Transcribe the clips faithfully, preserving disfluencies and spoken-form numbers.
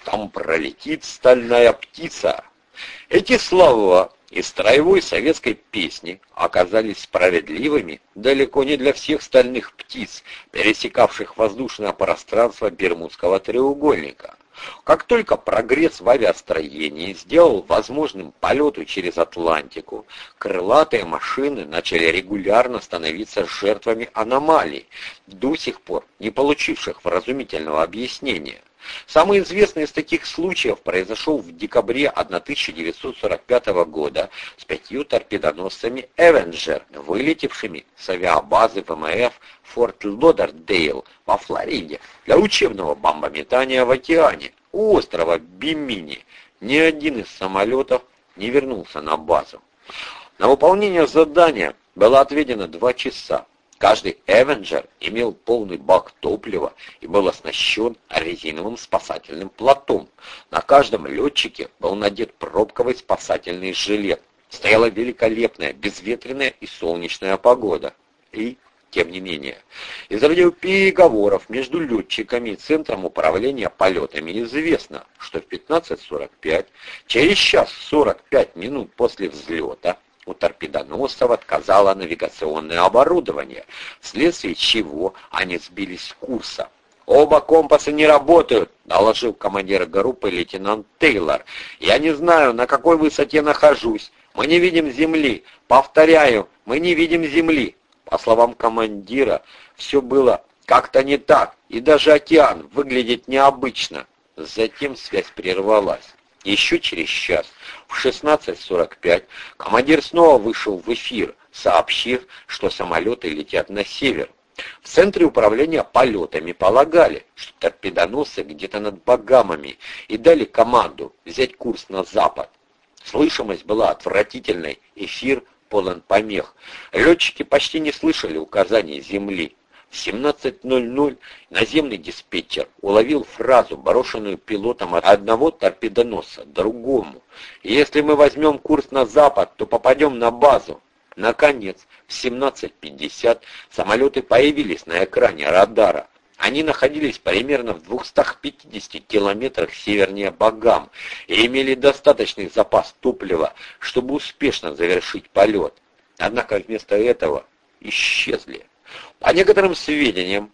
там пролетит стальная птица. Эти слова из строевой советской песни оказались справедливыми далеко не для всех стальных птиц, пересекавших воздушное пространство Бермудского треугольника. Как только прогресс в авиастроении сделал возможным полету через Атлантику, крылатые машины начали регулярно становиться жертвами аномалий, до сих пор не получивших вразумительного объяснения. Самый известный из таких случаев произошел в декабре тысяча девятьсот сорок пятого года с пятью торпедоносцами «Эвенджер», вылетевшими с авиабазы ВМФ Форт Лодердейл во Флориде для учебного бомбометания в океане у острова Бимини. Ни один из самолетов не вернулся на базу. На выполнение задания было отведено два часа. Каждый «Эвенджер» имел полный бак топлива и был оснащен резиновым спасательным плотом. На каждом летчике был надет пробковый спасательный жилет. Стояла великолепная безветренная и солнечная погода. И, тем не менее, из радиопереговоров между летчиками и Центром управления полетами известно, что в пятнадцать сорок пять, через час сорок пять минут после взлета, у торпедоносцев отказало навигационное оборудование, вследствие чего они сбились с курса. «Оба компаса не работают», — доложил командир группы лейтенант Тейлор. «Я не знаю, на какой высоте нахожусь. Мы не видим земли. Повторяю, мы не видим земли». По словам командира, все было как-то не так, и даже океан выглядит необычно. Затем связь прервалась. Еще через час, в шестнадцать сорок пять, командир снова вышел в эфир, сообщив, что самолеты летят на север. В Центре управления полетами полагали, что торпедоносцы где-то над Багамами, и дали команду взять курс на запад. Слышимость была отвратительной, эфир полон помех. Летчики почти не слышали указаний земли. В семнадцать ноль ноль наземный диспетчер уловил фразу, брошенную пилотом от одного торпедоносца другому: «Если мы возьмем курс на запад, то попадем на базу». Наконец, в семнадцать пятьдесят самолеты появились на экране радара. Они находились примерно в двухстах пятидесяти километрах севернее Багам и имели достаточный запас топлива, чтобы успешно завершить полет. Однако вместо этого исчезли. По некоторым сведениям,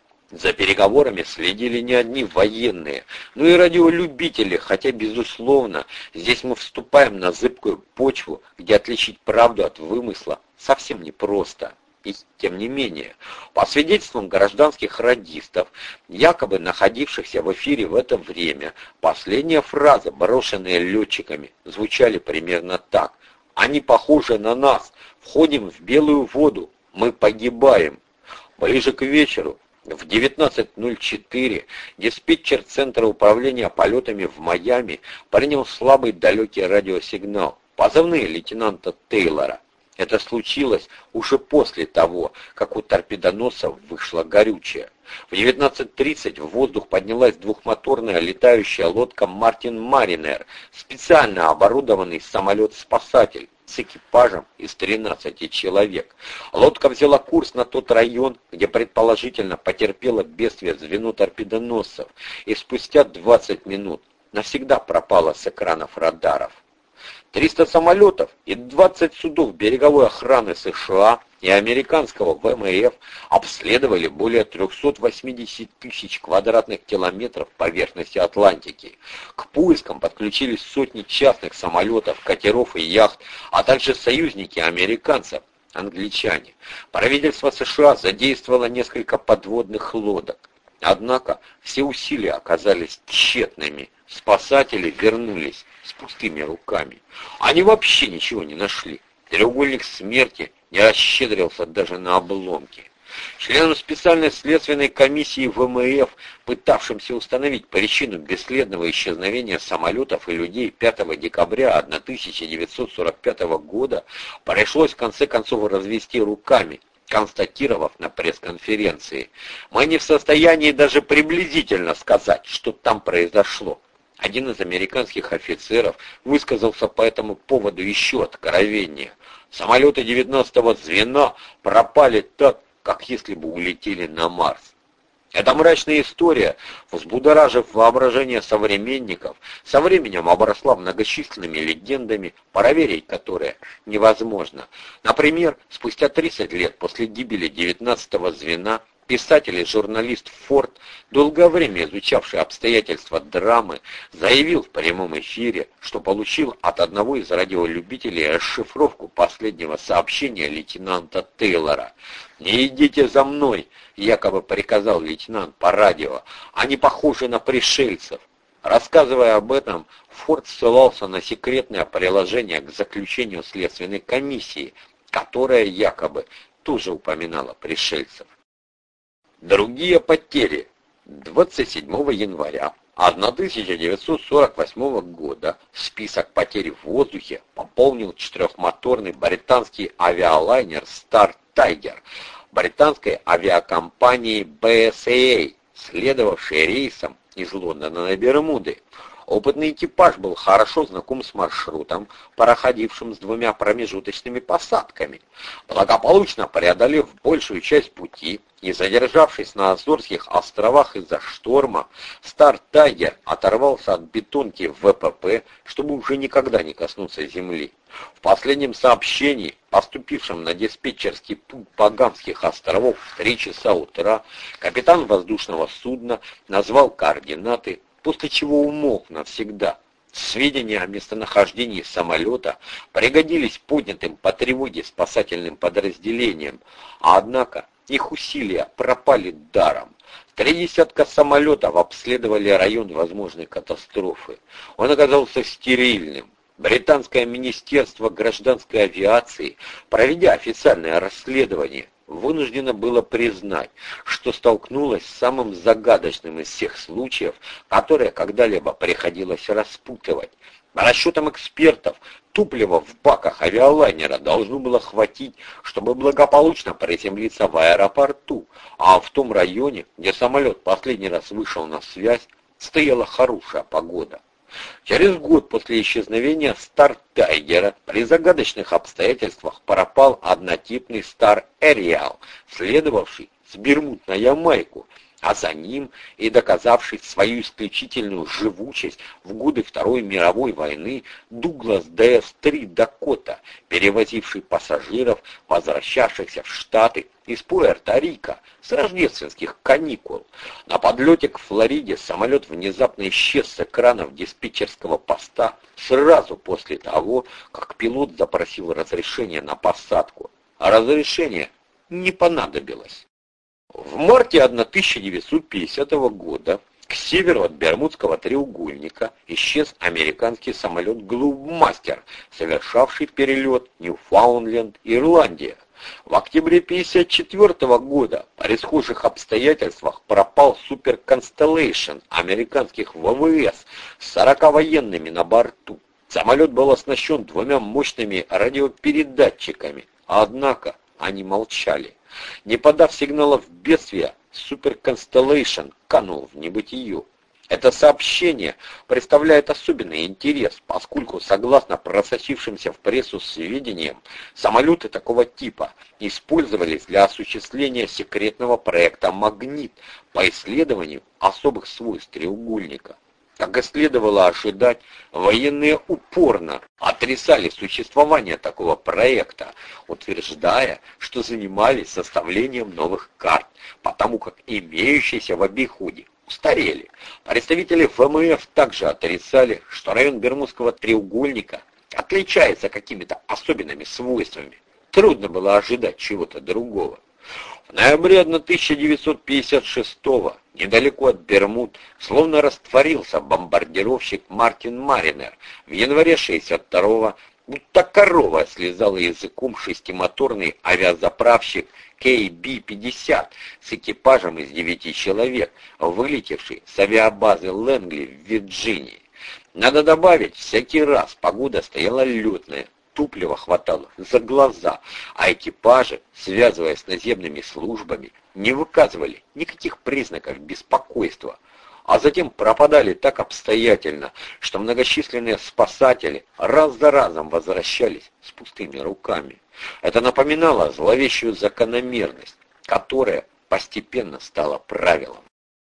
за переговорами следили не одни военные, но и радиолюбители, хотя, безусловно, здесь мы вступаем на зыбкую почву, где отличить правду от вымысла совсем непросто. И тем не менее, по свидетельствам гражданских радистов, якобы находившихся в эфире в это время, последние фразы, брошенные летчиками, звучали примерно так: «Они похожи на нас, входим в белую воду, мы погибаем». Ближе к вечеру, в девятнадцать ноль четыре, диспетчер Центра управления полетами в Майами принял слабый далекий радиосигнал, позывные лейтенанта Тейлора. Это случилось уже после того, как у торпедоносцев вышло горючее. В девятнадцать тридцать в воздух поднялась двухмоторная летающая лодка «Мартин Маринер», специально оборудованный самолет-спасатель с экипажем из тринадцати человек. Лодка взяла курс на тот район, где предположительно потерпело бедствие звено торпедоносцев, и спустя двадцать минут навсегда пропала с экранов радаров. триста самолетов и двадцать судов береговой охраны США и американского ВМФ обследовали более трёхсот восьмидесяти тысяч квадратных километров поверхности Атлантики. К поискам подключились сотни частных самолетов, катеров и яхт, а также союзники американцев, англичане. Правительство США задействовало несколько подводных лодок. Однако все усилия оказались тщетными. Спасатели вернулись с пустыми руками. Они вообще ничего не нашли. Треугольник смерти не расщедрился даже на обломки. Членам специальной следственной комиссии ВМФ, пытавшимся установить причину бесследного исчезновения самолетов и людей пятого декабря тысяча девятьсот сорок пятого года, пришлось в конце концов развести руками, констатировав на пресс-конференции: «Мы не в состоянии даже приблизительно сказать, что там произошло». Один из американских офицеров высказался по этому поводу еще откровеннее: «Самолеты девятнадцатого звена пропали так, как если бы улетели на Марс». Эта мрачная история, взбудоражив воображение современников, со временем обросла многочисленными легендами, проверить которые невозможно. Например, спустя тридцать лет после гибели девятнадцатого звена, писатель и журналист Форд, долгое время изучавший обстоятельства драмы, заявил в прямом эфире, что получил от одного из радиолюбителей расшифровку последнего сообщения лейтенанта Тейлора. «Не идите за мной», — якобы приказал лейтенант по радио, — «они похожи на пришельцев». Рассказывая об этом, Форд ссылался на секретное приложение к заключению следственной комиссии, которая якобы тоже упоминала пришельцев. Другие потери. двадцать седьмого января тысяча девятьсот сорок восьмого года список потерь в воздухе пополнил четырехмоторный британский авиалайнер Star Tiger британской авиакомпании би эс эй, следовавший рейсом из Лондона на Бермуды. Опытный экипаж был хорошо знаком с маршрутом, проходившим с двумя промежуточными посадками. Благополучно преодолев большую часть пути и задержавшись на Азорских островах из-за шторма, Star Tiger оторвался от бетонки в вэ пэ пэ, чтобы уже никогда не коснуться земли. В последнем сообщении, поступившем на диспетчерский пункт Багамских островов в три часа утра, капитан воздушного судна назвал координаты, после чего умолк навсегда. Сведения о местонахождении самолета пригодились поднятым по тревоге спасательным подразделениям, а однако их усилия пропали даром. Три десятка самолетов обследовали район возможной катастрофы. Он оказался стерильным. Британское министерство гражданской авиации, проведя официальное расследование, вынуждено было признать, что столкнулось с самым загадочным из всех случаев, которые когда-либо приходилось распутывать. По расчетам экспертов, топлива в баках авиалайнера должно было хватить, чтобы благополучно приземлиться в аэропорту, а в том районе, где самолет последний раз вышел на связь, стояла хорошая погода. Через год после исчезновения Star Tiger при загадочных обстоятельствах пропал однотипный Star Ariel, следовавший с Бермуд на Ямайку, а за ним и доказавший свою исключительную живучесть в годы Второй мировой войны Douglas ди эс три Dakota, перевозивший пассажиров, возвращавшихся в Штаты из Пуэрто-Рико с рождественских каникул. На подлете к Флориде самолет внезапно исчез с экранов диспетчерского поста сразу после того, как пилот запросил разрешение на посадку. А разрешение не понадобилось. В марте тысяча девятьсот пятидесятого года к северу от Бермудского треугольника исчез американский самолет «Глоубмастер», совершавший перелет Ньюфаундленд, Ирландия. В октябре пятьдесят четвёртого года при схожих обстоятельствах пропал Супер Констеллейшн американских вэ вэ эс с сорока военными на борту. Самолет был оснащен двумя мощными радиопередатчиками, однако они молчали. Не подав сигналов бедствия, Супер Констеллейшн канул в небытие. Это сообщение представляет особенный интерес, поскольку, согласно просочившимся в прессу сведениям, самолеты такого типа использовались для осуществления секретного проекта «Магнит» по исследованию особых свойств треугольника. Как и следовало ожидать, военные упорно отрицали существование такого проекта, утверждая, что занимались составлением новых карт, потому как имеющиеся в обиходе устарели. Представители эф эм эф также отрицали, что район Бермудского треугольника отличается какими-то особенными свойствами. Трудно было ожидать чего-то другого. В ноябре тысяча девятьсот пятьдесят шестого, недалеко от Бермуд, словно растворился бомбардировщик Мартин Маринер. В январе шестьдесят второго будто корова слезала языком шестимоторный авиазаправщик кей би пятьдесят с экипажем из девяти человек, вылетевший с авиабазы Лэнгли в Вирджинии. Надо добавить, всякий раз погода стояла летная, топлива хватало за глаза, а экипажи, связываясь с наземными службами, не выказывали никаких признаков беспокойства, а затем пропадали так обстоятельно, что многочисленные спасатели раз за разом возвращались с пустыми руками. Это напоминало зловещую закономерность, которая постепенно стало правилом.